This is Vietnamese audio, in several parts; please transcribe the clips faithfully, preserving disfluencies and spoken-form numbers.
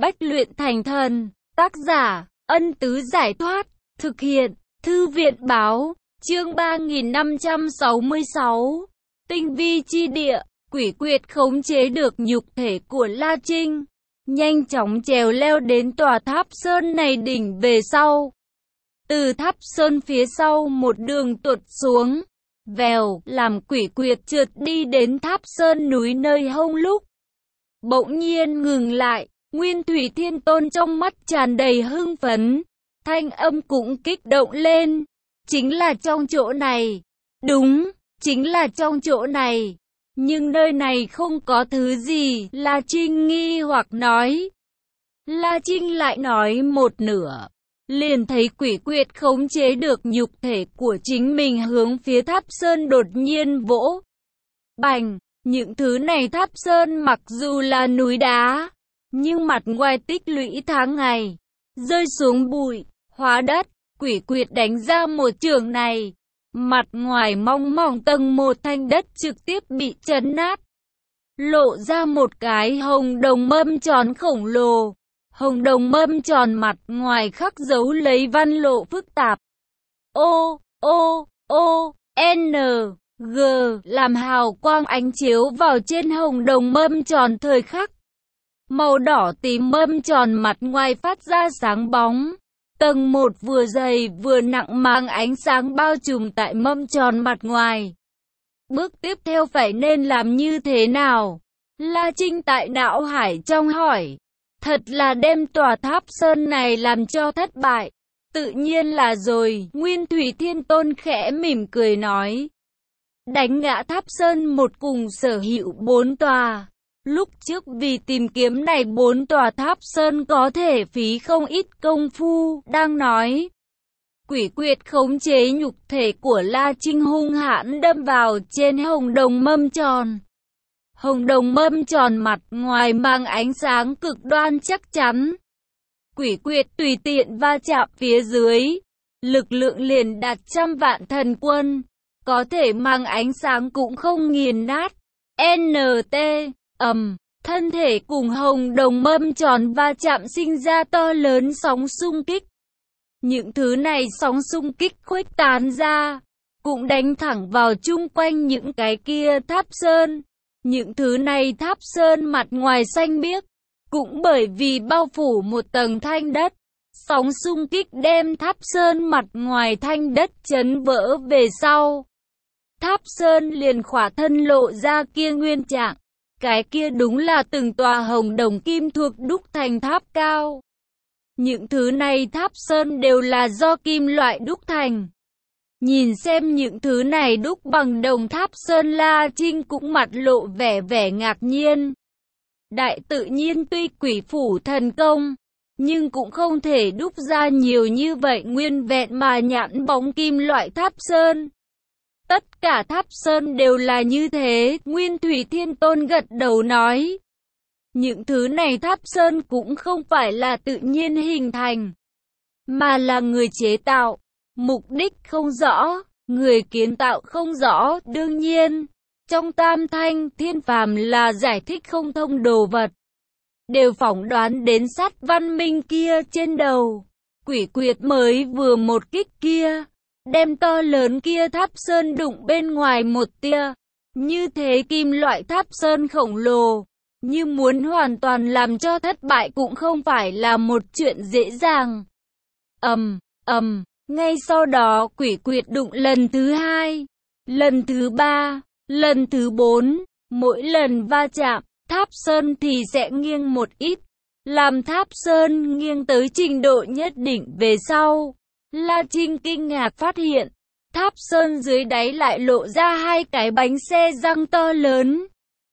bách luyện thành thần. Tác giả, Ân Tứ Giải Thoát. Thực hiện, Thư viện Báo. Chương ba nghìn năm trăm sáu mươi sáu. Tinh vi chi địa. Quỷ quyệt khống chế được nhục thể của La Trinh, nhanh chóng trèo leo đến tòa tháp sơn này đỉnh về sau. Từ tháp sơn phía sau một đường tuột xuống, vèo, làm quỷ quyệt trượt đi đến tháp sơn núi nơi hông lúc. Bỗng nhiên ngừng lại, Nguyên Thủy Thiên Tôn trong mắt tràn đầy hưng phấn, thanh âm cũng kích động lên. Chính là trong chỗ này. Đúng, chính là trong chỗ này. Nhưng nơi này không có thứ gì, La Trinh nghi hoặc nói. La Trinh lại nói một nửa, liền thấy quỷ quyệt khống chế được nhục thể của chính mình hướng phía tháp sơn đột nhiên vỗ. Bành, những thứ này tháp sơn mặc dù là núi đá, nhưng mặt ngoài tích lũy tháng ngày, rơi xuống bụi, hóa đất, quỷ quyệt đánh ra một trường này. Mặt ngoài mong mỏng tầng một thanh đất trực tiếp bị chấn nát, lộ ra một cái hồng đồng mâm tròn khổng lồ. Hồng đồng mâm tròn mặt ngoài khắc dấu lấy văn lộ phức tạp. O, O, O, N, G làm hào quang ánh chiếu vào trên hồng đồng mâm tròn thời khắc. Màu đỏ tím mâm tròn mặt ngoài phát ra sáng bóng. Tầng một vừa dày vừa nặng mang ánh sáng bao trùm tại mâm tròn mặt ngoài. Bước tiếp theo phải nên làm như thế nào? La Trinh tại não hải trong hỏi. Thật là đem tòa tháp sơn này làm cho thất bại. Tự nhiên là rồi, Nguyên Thủy Thiên Tôn khẽ mỉm cười nói. Đánh ngã tháp sơn một cùng sở hữu bốn tòa. Lúc trước vì tìm kiếm này bốn tòa tháp sơn có thể phí không ít công phu, đang nói. Quỷ quyệt khống chế nhục thể của La Trinh hung hãn đâm vào trên hồng đồng mâm tròn. Hồng đồng mâm tròn mặt ngoài mang ánh sáng cực đoan chắc chắn. Quỷ quyệt tùy tiện va chạm phía dưới, lực lượng liền đạt trăm vạn thần quân, có thể mang ánh sáng cũng không nghiền nát. N T ầm, thân thể cùng hồng đồng mâm tròn va chạm sinh ra to lớn sóng xung kích. Những thứ này sóng xung kích khuếch tán ra, cũng đánh thẳng vào chung quanh những cái kia tháp sơn. Những thứ này tháp sơn mặt ngoài xanh biếc, cũng bởi vì bao phủ một tầng thanh đất. Sóng xung kích đem tháp sơn mặt ngoài thanh đất chấn vỡ về sau. Tháp sơn liền khỏa thân lộ ra kia nguyên trạng. Cái kia đúng là từng tòa hồng đồng kim thuộc đúc thành tháp cao. Những thứ này tháp sơn đều là do kim loại đúc thành. Nhìn xem những thứ này đúc bằng đồng tháp sơn, La Trinh cũng mặt lộ vẻ vẻ ngạc nhiên. Đại tự nhiên tuy quỷ phủ thần công, nhưng cũng không thể đúc ra nhiều như vậy nguyên vẹn mà nhẵn bóng kim loại tháp sơn. Tất cả tháp sơn đều là như thế, Nguyên Thủy Thiên Tôn gật đầu nói. Những thứ này tháp sơn cũng không phải là tự nhiên hình thành, mà là người chế tạo. Mục đích không rõ, người kiến tạo không rõ, đương nhiên, trong tam thanh thiên phàm là giải thích không thông đồ vật. Đều phỏng đoán đến sát văn minh kia trên đầu. Quỷ quyệt mới vừa một kích kia, đem to lớn kia tháp sơn đụng bên ngoài một tia. Như thế kim loại tháp sơn khổng lồ, như muốn hoàn toàn làm cho thất bại cũng không phải là một chuyện dễ dàng. Ầm, ầm. Ngay sau đó quỷ quyệt đụng lần thứ hai, lần thứ ba, lần thứ bốn, mỗi lần va chạm, tháp sơn thì sẽ nghiêng một ít. Làm tháp sơn nghiêng tới trình độ nhất định về sau, La Trinh kinh ngạc phát hiện, tháp sơn dưới đáy lại lộ ra hai cái bánh xe răng to lớn.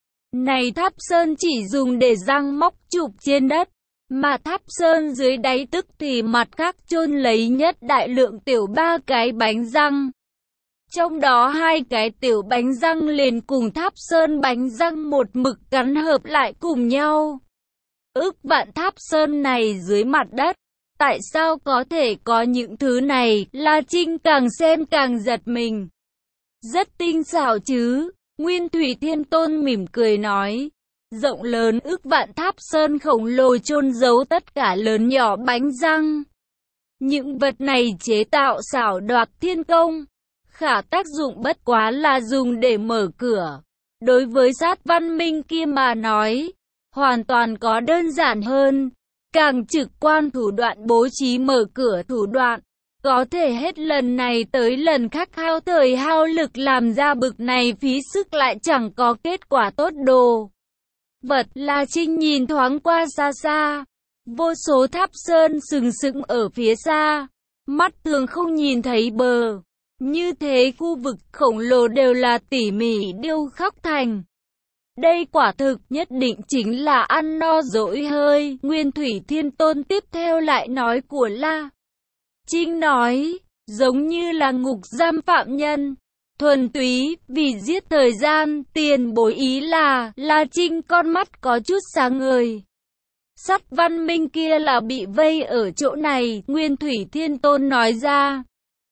Này tháp sơn chỉ dùng để răng móc chụp trên đất. Mà tháp sơn dưới đáy tức thì mặt khác chôn lấy nhất đại lượng tiểu ba cái bánh răng. Trong đó hai cái tiểu bánh răng liền cùng tháp sơn bánh răng một mực gắn hợp lại cùng nhau. Ước vạn tháp sơn này dưới mặt đất, tại sao có thể có những thứ này? La Trinh càng xem càng giật mình. Rất tinh xảo chứ? Nguyên Thủy Thiên Tôn mỉm cười nói. rộng lớn ức vạn tháp sơn khổng lồ chôn giấu tất cả lớn nhỏ bánh răng. Những vật này chế tạo xảo đoạt thiên công, khả tác dụng bất quá là dùng để mở cửa. Đối với sát văn minh kia mà nói, hoàn toàn có đơn giản hơn, càng trực quan thủ đoạn bố trí mở cửa thủ đoạn. Có thể hết lần này tới lần khác hao thời hao lực làm ra bực này phí sức lại chẳng có kết quả tốt đồ. Vật La Trinh nhìn thoáng qua xa xa, vô số tháp sơn sừng sững ở phía xa, mắt thường không nhìn thấy bờ. Như thế khu vực khổng lồ đều là tỉ mỉ điêu khắc thành. Đây quả thực nhất định chính là ăn no dỗi hơi. Nguyên Thủy Thiên Tôn tiếp theo lại nói của La Trinh nói, giống như là ngục giam phạm nhân, thuần túy vì giết thời gian. Tiền bối ý là, La Trinh con mắt có chút sáng ngời. Sắt văn minh kia là bị vây ở chỗ này, Nguyên Thủy Thiên Tôn nói ra.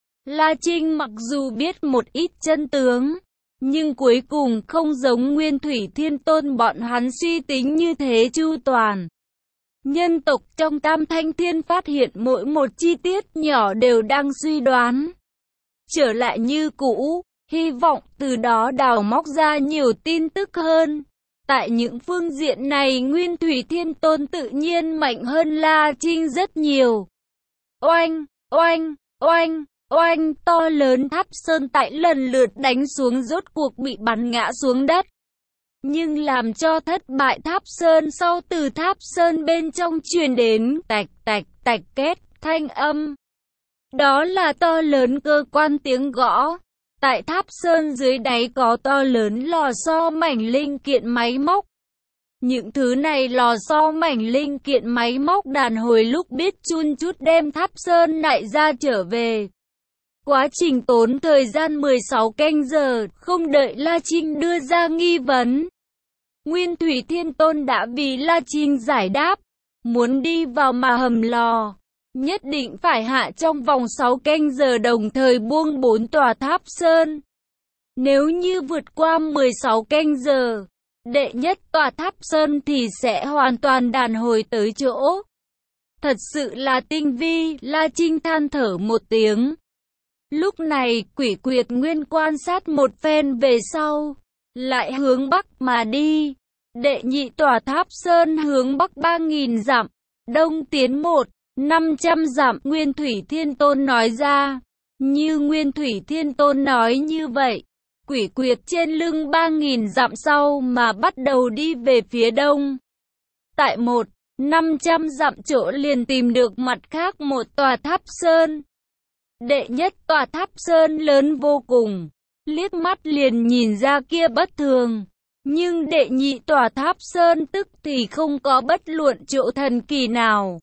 La Trinh mặc dù biết một ít chân tướng, nhưng cuối cùng không giống Nguyên Thủy Thiên Tôn bọn hắn suy tính như thế chu toàn. Nhân tộc trong Tam Thanh Thiên phát hiện mỗi một chi tiết nhỏ đều đang suy đoán. Trở lại như cũ, hy vọng từ đó đào móc ra nhiều tin tức hơn. Tại những phương diện này Nguyên Thủy Thiên Tôn tự nhiên mạnh hơn La Trinh rất nhiều. Oanh, oanh, oanh, oanh, to lớn tháp sơn tại lần lượt đánh xuống rốt cuộc bị bắn ngã xuống đất. Nhưng làm cho thất bại tháp sơn sau từ tháp sơn bên trong truyền đến tạch tạch tạch két thanh âm. Đó là to lớn cơ quan tiếng gõ. Tại tháp sơn dưới đáy có to lớn lò xo mảnh linh kiện máy móc. Những thứ này lò xo mảnh linh kiện máy móc đàn hồi lúc biết chun chút đem tháp sơn lại ra trở về. Quá trình tốn thời gian mười sáu canh giờ, không đợi La Trinh đưa ra nghi vấn. Nguyên Thủy Thiên Tôn đã vì La Trinh giải đáp, muốn đi vào mà hầm lò, nhất định phải hạ trong vòng sáu canh giờ đồng thời buông bốn tòa tháp sơn. Nếu như vượt qua mười sáu canh giờ, đệ nhất tòa tháp sơn thì sẽ hoàn toàn đàn hồi tới chỗ. Thật sự là tinh vi, La Trinh than thở một tiếng. Lúc này Quỷ Quyệt Nguyên quan sát một phen về sau, lại hướng bắc mà đi. Đệ nhị tòa tháp sơn hướng bắc ba nghìn dặm, đông tiến một, năm trăm dặm. Nguyên Thủy Thiên Tôn nói ra. Như Nguyên Thủy Thiên Tôn nói như vậy, Quỷ Quyệt trên lưng ba nghìn dặm sau mà bắt đầu đi về phía đông. Tại một, năm trăm dặm chỗ liền tìm được mặt khác một tòa tháp sơn. Đệ nhất tòa tháp sơn lớn vô cùng, liếc mắt liền nhìn ra kia bất thường. Nhưng đệ nhị tòa tháp sơn tức thì không có bất luận chỗ thần kỳ nào.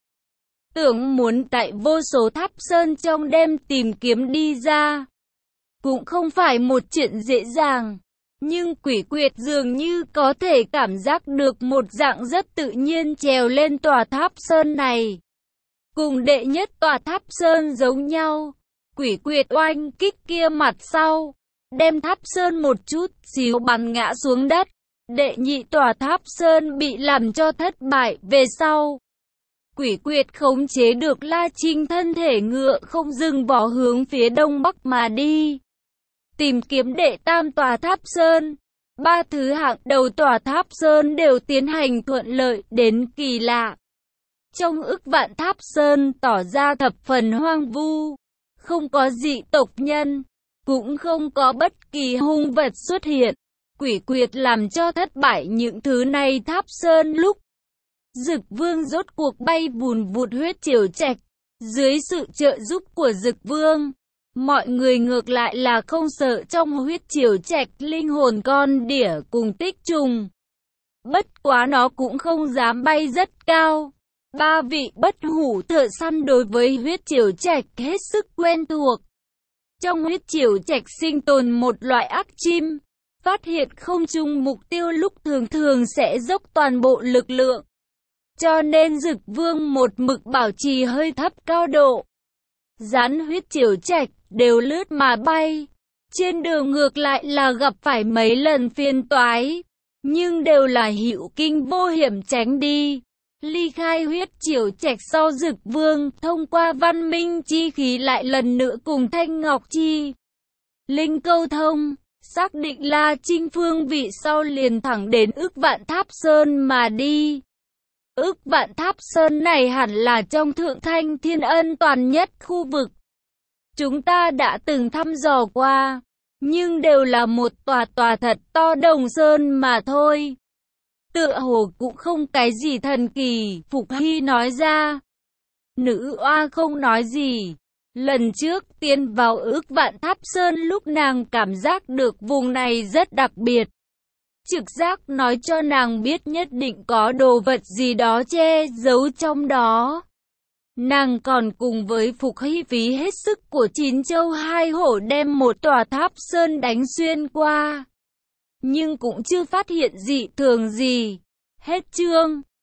Tưởng muốn tại vô số tháp sơn trong đêm tìm kiếm đi ra, cũng không phải một chuyện dễ dàng. Nhưng Quỷ Quyệt dường như có thể cảm giác được một dạng rất tự nhiên trèo lên tòa tháp sơn này. Cùng đệ nhất tòa tháp sơn giống nhau, Quỷ Quyệt oanh kích kia mặt sau, đem tháp sơn một chút xíu bắn ngã xuống đất. Đệ nhị tòa tháp sơn bị làm cho thất bại về sau. Quỷ Quyệt khống chế được La Trinh thân thể ngựa không dừng vó hướng phía đông bắc mà đi. Tìm kiếm đệ tam tòa tháp sơn. Ba thứ hạng đầu tòa tháp sơn đều tiến hành thuận lợi đến kỳ lạ. Trong ức vạn tháp sơn tỏ ra thập phần hoang vu. Không có dị tộc nhân, cũng không có bất kỳ hung vật xuất hiện. Quỷ Quyệt làm cho thất bại những thứ này tháp sơn lúc Dực Vương rốt cuộc bay vùn vụt huyết triều trạch. Dưới sự trợ giúp của Dực Vương, mọi người ngược lại là không sợ trong huyết triều trạch linh hồn con đỉa cùng tích trùng. Bất quá nó cũng không dám bay rất cao. Ba vị bất hủ thợ săn đối với huyết triều trạch hết sức quen thuộc. Trong huyết triều trạch sinh tồn một loại ác chim, phát hiện không chung mục tiêu lúc thường thường sẽ dốc toàn bộ lực lượng. Cho nên Dực Vương một mực bảo trì hơi thấp cao độ. Rắn huyết triều trạch đều lướt mà bay. Trên đường ngược lại là gặp phải mấy lần phiền toái. nhưng đều là hữu kinh vô hiểm tránh đi. Ly khai huyết triều trạch sau Dực Vương, thông qua văn minh chi khí lại lần nữa cùng Thanh Ngọc Chi Linh câu thông, xác định La Trinh phương vị sau liền thẳng đến Ức Vạn Tháp Sơn mà đi. Ức Vạn Tháp Sơn này hẳn là trong Thượng Thanh Thiên Ân toàn nhất khu vực. Chúng ta đã từng thăm dò qua, nhưng đều là một tòa tòa thật to đồng sơn mà thôi. Tựa hồ cũng không cái gì thần kỳ, Phục Hy nói ra. Nữ oa không nói gì. Lần trước tiến vào Ức Vạn Tháp Sơn lúc nàng cảm giác được vùng này rất đặc biệt. Trực giác nói cho nàng biết nhất định có đồ vật gì đó che giấu trong đó. Nàng còn cùng với Phục Hy phí hết sức của chín châu hai hổ đem một tòa tháp sơn đánh xuyên qua. Nhưng cũng chưa phát hiện dị thường gì. Hết chương.